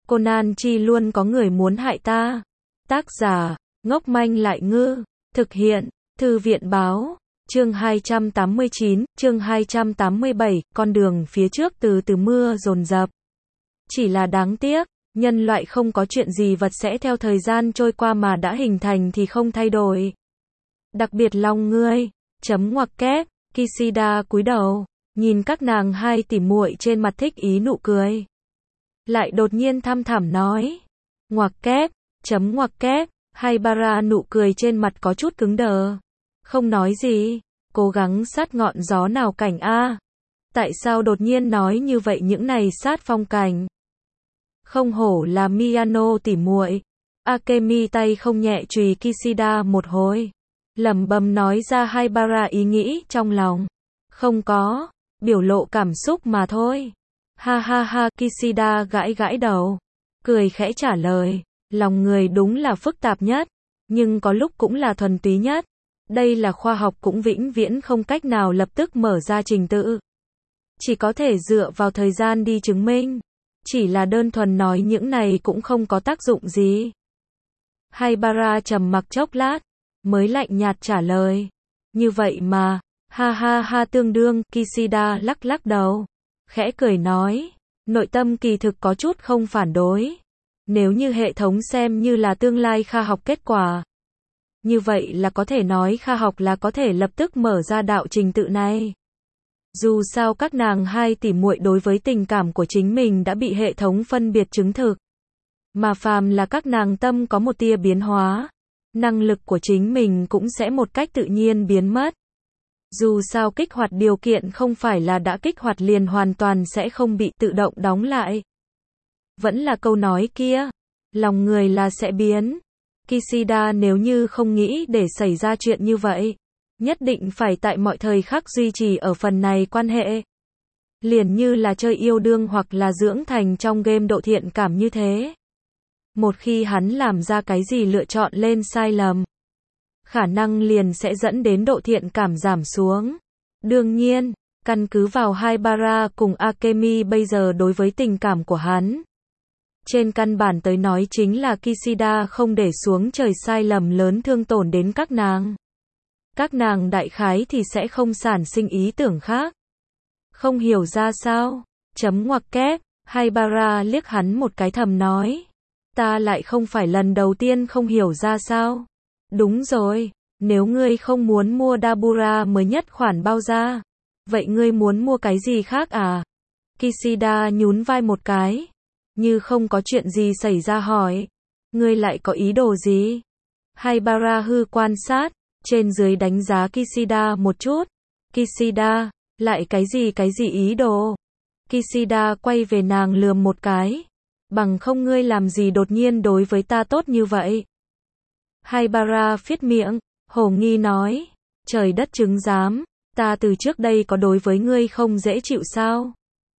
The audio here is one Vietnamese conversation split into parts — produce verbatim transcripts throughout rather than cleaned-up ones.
Conan chi luôn có người muốn hại ta. Tác giả, ngốc manh lại ngư. Thực hiện, Thư viện báo. Chương hai trăm tám mươi chín, chương hai trăm tám mươi bảy, con đường phía trước từ từ mưa dồn dập. Chỉ là đáng tiếc, nhân loại không có chuyện gì vật sẽ theo thời gian trôi qua mà đã hình thành thì không thay đổi. Đặc biệt lòng ngươi, chấm ngoặc kép, Kishida cúi đầu, nhìn các nàng hai tỉ muội trên mặt thích ý nụ cười. Lại đột nhiên thăm thẳm nói, ngoặc kép, chấm ngoặc kép, Haibara nụ cười trên mặt có chút cứng đờ. Không nói gì, cố gắng sát ngọn gió nào cảnh a. Tại sao đột nhiên nói như vậy những này sát phong cảnh? Không hổ là Miyano tỉ muội. Akemi tay không nhẹ chùy Kishida một hồi. Lẩm bẩm nói ra Haibara ý nghĩ trong lòng. Không có, biểu lộ cảm xúc mà thôi. Ha ha ha, Kishida gãi gãi đầu. Cười khẽ trả lời, lòng người đúng là phức tạp nhất, nhưng có lúc cũng là thuần túy nhất. Đây là khoa học cũng vĩnh viễn không cách nào lập tức mở ra trình tự. Chỉ có thể dựa vào thời gian đi chứng minh. Chỉ là đơn thuần nói những này cũng không có tác dụng gì. Haibara trầm mặc chốc lát, mới lạnh nhạt trả lời. Như vậy mà, ha ha ha tương đương, Kishida lắc lắc đầu. Khẽ cười nói, nội tâm kỳ thực có chút không phản đối. Nếu như hệ thống xem như là tương lai khoa học kết quả. Như vậy là có thể nói khoa học là có thể lập tức mở ra đạo trình tự này. Dù sao các nàng hai tỉ muội đối với tình cảm của chính mình đã bị hệ thống phân biệt chứng thực. Mà phàm là các nàng tâm có một tia biến hóa, năng lực của chính mình cũng sẽ một cách tự nhiên biến mất. Dù sao kích hoạt điều kiện không phải là đã kích hoạt liền hoàn toàn sẽ không bị tự động đóng lại. Vẫn là câu nói kia, lòng người là sẽ biến. Kishida nếu như không nghĩ để xảy ra chuyện như vậy, nhất định phải tại mọi thời khắc duy trì ở phần này quan hệ. Liền như là chơi yêu đương hoặc là dưỡng thành trong game độ thiện cảm như thế. Một khi hắn làm ra cái gì lựa chọn lên sai lầm, khả năng liền sẽ dẫn đến độ thiện cảm giảm xuống. Đương nhiên, căn cứ vào Haibara cùng Akemi bây giờ đối với tình cảm của hắn. Trên căn bản tới nói chính là Kishida không để xuống trời sai lầm lớn thương tổn đến các nàng. Các nàng đại khái thì sẽ không sản sinh ý tưởng khác. Không hiểu ra sao, chấm ngoặc kép, Haibara liếc hắn một cái thầm nói. Ta lại không phải lần đầu tiên không hiểu ra sao. Đúng rồi, nếu ngươi không muốn mua Dabura mới nhất khoản bao ra, vậy ngươi muốn mua cái gì khác à? Kishida nhún vai một cái, như không có chuyện gì xảy ra hỏi, ngươi lại có ý đồ gì? Haibara hư quan sát, trên dưới đánh giá Kishida một chút. Kishida, lại cái gì cái gì ý đồ? Kishida quay về nàng lườm một cái. Bằng không ngươi làm gì đột nhiên đối với ta tốt như vậy? Haibara phiết miệng, hồ nghi nói, trời đất chứng giám, ta từ trước đây có đối với ngươi không dễ chịu sao?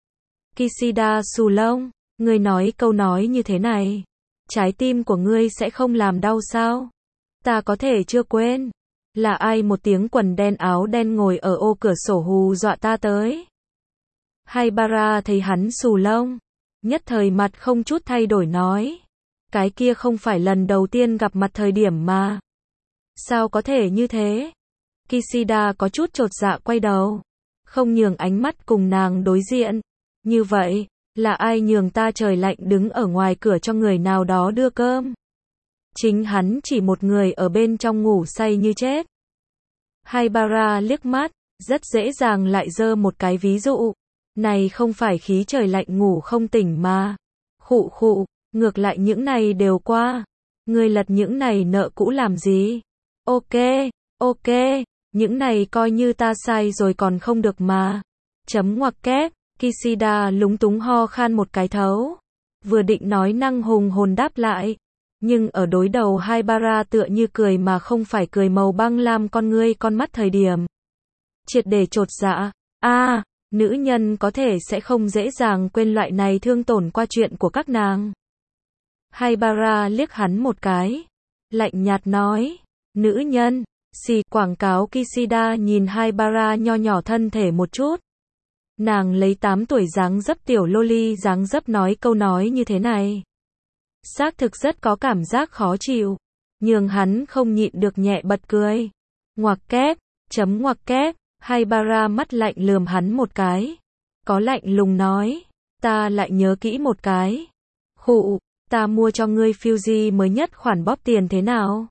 Kishida xù lông, ngươi nói câu nói như thế này, trái tim của ngươi sẽ không làm đau sao? Ta có thể chưa quên, là ai một tiếng quần đen áo đen ngồi ở ô cửa sổ hù dọa ta tới? Haibara thấy hắn xù lông, nhất thời mặt không chút thay đổi nói, cái kia không phải lần đầu tiên gặp mặt thời điểm mà. Sao có thể như thế? Kishida có chút chột dạ quay đầu, không nhường ánh mắt cùng nàng đối diện. Như vậy, là ai nhường ta trời lạnh đứng ở ngoài cửa cho người nào đó đưa cơm? Chính hắn chỉ một người ở bên trong ngủ say như chết. Haibara liếc mắt, rất dễ dàng lại giơ một cái ví dụ. Này không phải khí trời lạnh ngủ không tỉnh mà. Khụ khụ, ngược lại những này đều qua. Ngươi lật những này nợ cũ làm gì? Ok, ok, những này coi như ta sai rồi còn không được mà. Chấm ngoặc kép, Kishida lúng túng ho khan một cái thấu. Vừa định nói năng hùng hồn đáp lại. Nhưng ở đối đầu Haibara tựa như cười mà không phải cười màu băng lam con ngươi con mắt thời điểm. Triệt để chột dạ, a nữ nhân có thể sẽ không dễ dàng quên loại này thương tổn qua chuyện của các nàng. Haibara liếc hắn một cái, lạnh nhạt nói, nữ nhân, xì quảng cáo. Kishida nhìn Haibara nho nhỏ thân thể một chút. Nàng lấy tám tuổi dáng dấp tiểu loli dáng dấp nói câu nói như thế này. xác thực rất có cảm giác khó chịu, nhưng hắn không nhịn được nhẹ bật cười. Ngoặc kép, chấm ngoặc kép, Haibara mắt lạnh lườm hắn một cái. Có lạnh lùng nói, ta lại nhớ kỹ một cái. Khụ, ta mua cho ngươi Fuji mới nhất khoản bóp tiền thế nào?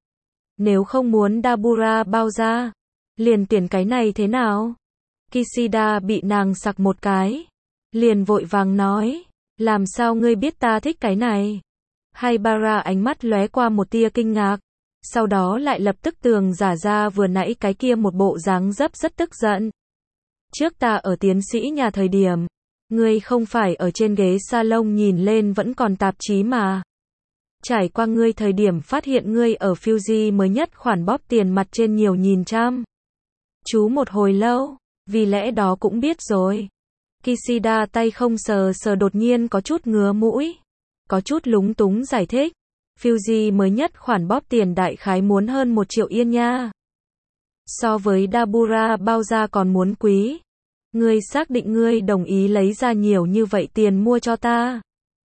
Nếu không muốn Dabura bao ra, liền tiền cái này thế nào? Kishida bị nàng sặc một cái, liền vội vàng nói, làm sao ngươi biết ta thích cái này? Haibara ánh mắt lóe qua một tia kinh ngạc, sau đó lại lập tức tường giả ra vừa nãy cái kia một bộ dáng dấp rất tức giận. Trước ta ở tiến sĩ nhà thời điểm, ngươi không phải ở trên ghế salon nhìn lên vẫn còn tạp chí mà. Trải qua ngươi thời điểm phát hiện ngươi ở Fuji mới nhất khoản bóp tiền mặt trên nhiều nhìn trăm. Chú một hồi lâu, vì lẽ đó cũng biết rồi. Kishida tay không sờ sờ đột nhiên có chút ngứa mũi, có chút lúng túng giải thích. Fuji mới nhất khoản bóp tiền đại khái muốn hơn một triệu yên nha. So với Dabura bao ra còn muốn quý. Ngươi xác định ngươi đồng ý lấy ra nhiều như vậy tiền mua cho ta.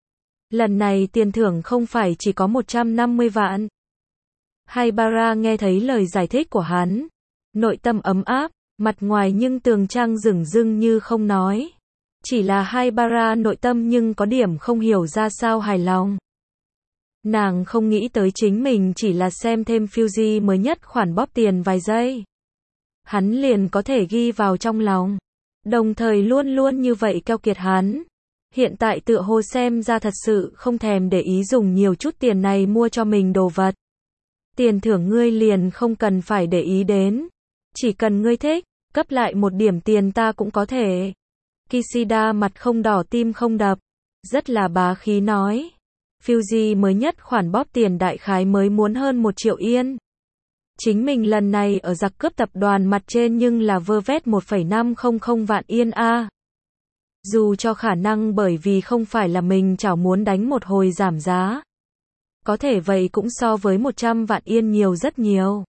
Lần này tiền thưởng không phải chỉ có một trăm năm mươi vạn. Haibara nghe thấy lời giải thích của hắn, nội tâm ấm áp, mặt ngoài nhưng tường trang rừng rưng như không nói. Chỉ là Haibara nội tâm nhưng có điểm không hiểu ra sao hài lòng. Nàng không nghĩ tới chính mình chỉ là xem thêm Fuji mới nhất khoản bóp tiền vài giây. Hắn liền có thể ghi vào trong lòng. Đồng thời luôn luôn như vậy keo kiệt hắn. Hiện tại tựa hồ xem ra thật sự không thèm để ý dùng nhiều chút tiền này mua cho mình đồ vật. Tiền thưởng ngươi liền không cần phải để ý đến. Chỉ cần ngươi thích, cấp lại một điểm tiền ta cũng có thể. Kishida mặt không đỏ tim không đập. Rất là bá khí nói. Fuji mới nhất khoản bóp tiền đại khái mới muốn hơn một triệu yên. Chính mình lần này ở giặc cướp tập đoàn mặt trên nhưng là vơ vét một phẩy năm không không vạn yên a. Dù cho khả năng bởi vì không phải là mình chảo muốn đánh một hồi giảm giá. Có thể vậy cũng so với một trăm vạn yên nhiều rất nhiều.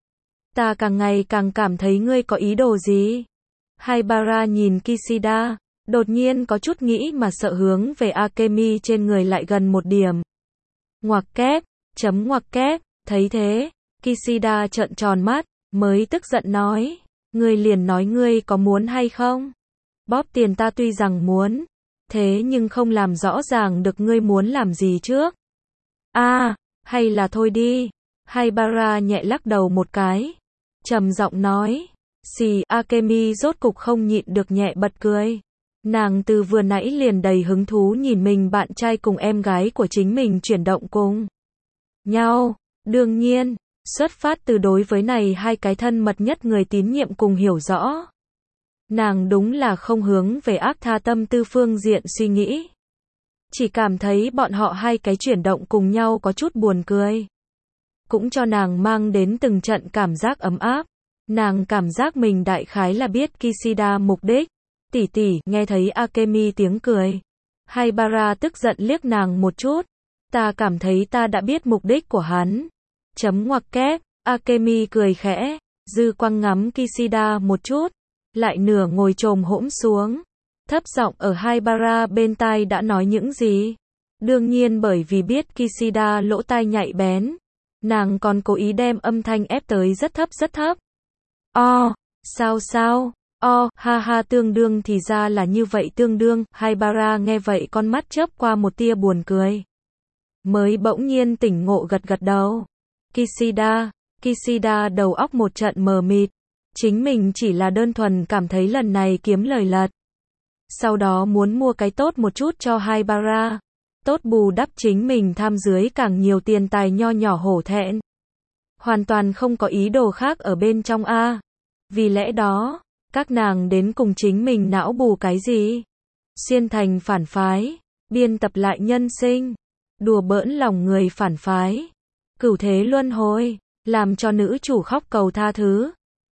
Ta càng ngày càng cảm thấy ngươi có ý đồ gì? Haibara nhìn Kishida, đột nhiên có chút nghĩ mà sợ hướng về Akemi trên người lại gần một điểm. Ngoặc kép, chấm ngoặc kép, thấy thế, Kishida trợn tròn mắt, mới tức giận nói, ngươi liền nói ngươi có muốn hay không? Bóp tiền ta tuy rằng muốn, thế nhưng không làm rõ ràng được ngươi muốn làm gì trước. A, à, hay là thôi đi. Haibara nhẹ lắc đầu một cái, trầm giọng nói, xì. Akemi rốt cục không nhịn được nhẹ bật cười. Nàng từ vừa nãy liền đầy hứng thú nhìn mình bạn trai cùng em gái của chính mình chuyển động cùng nhau. Đương nhiên, xuất phát từ đối với này hai cái thân mật nhất người tín nhiệm cùng hiểu rõ. Nàng đúng là không hướng về ác tha tâm tư phương diện suy nghĩ. Chỉ cảm thấy bọn họ hai cái chuyển động cùng nhau có chút buồn cười. Cũng cho nàng mang đến từng trận cảm giác ấm áp. Nàng cảm giác mình đại khái là biết Kishida mục đích. Tỷ tỷ, nghe thấy Akemi tiếng cười. Haibara tức giận liếc nàng một chút. Ta cảm thấy ta đã biết mục đích của hắn. Chấm ngoặc kép, Akemi cười khẽ, dư quăng ngắm Kishida một chút, lại nửa ngồi chồm hỗn xuống, thấp giọng ở Haibara bên tai đã nói những gì. Đương nhiên bởi vì biết Kishida lỗ tai nhạy bén, nàng còn cố ý đem âm thanh ép tới rất thấp rất thấp. O, sao sao, o, ha ha tương đương thì ra là như vậy tương đương. Haibara nghe vậy con mắt chớp qua một tia buồn cười. Mới bỗng nhiên tỉnh ngộ gật gật đầu. Kishida, Kishida đầu óc một trận mờ mịt. Chính mình chỉ là đơn thuần cảm thấy lần này kiếm lời lật. Sau đó muốn mua cái tốt một chút cho Haibara. Tốt bù đắp chính mình tham dưới càng nhiều tiền tài nho nhỏ hổ thẹn. Hoàn toàn không có ý đồ khác ở bên trong a. Vì lẽ đó, các nàng đến cùng chính mình não bù cái gì? Xuyên thành phản phái, biên tập lại nhân sinh, đùa bỡn lòng người phản phái. Cửu thế luân hồi, làm cho nữ chủ khóc cầu tha thứ.